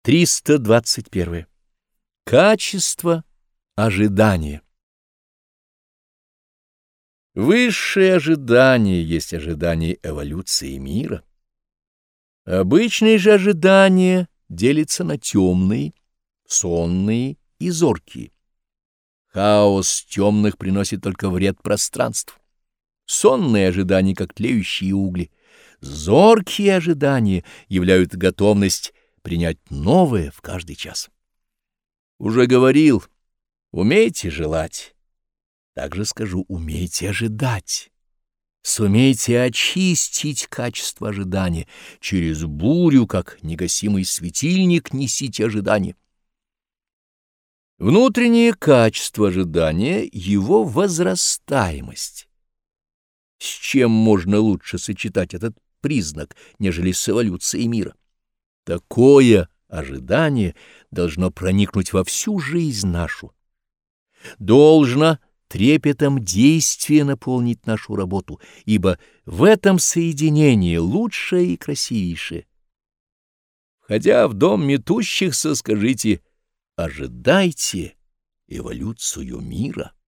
321. Качество ожидания. Высшее ожидание есть ожидание эволюции мира. Обычные же ожидания делятся на темные, сонные и зоркие. Хаос темных приносит только вред пространству. Сонные ожидания, как тлеющие угли. Зоркие ожидания являют готовность принять новое в каждый час. Уже говорил, умейте желать. Также скажу, умейте ожидать. Сумейте очистить качество ожидания. Через бурю, как негасимый светильник, несите ожидание. Внутреннее качество ожидания — его возрастаемость. С чем можно лучше сочетать этот признак, нежели с эволюцией мира? Такое ожидание должно проникнуть во всю жизнь нашу. Должно трепетом действия наполнить нашу работу, ибо в этом соединении лучшее и красивейшее. Входя в дом метущихся, скажите: ожидайте эволюцию мира.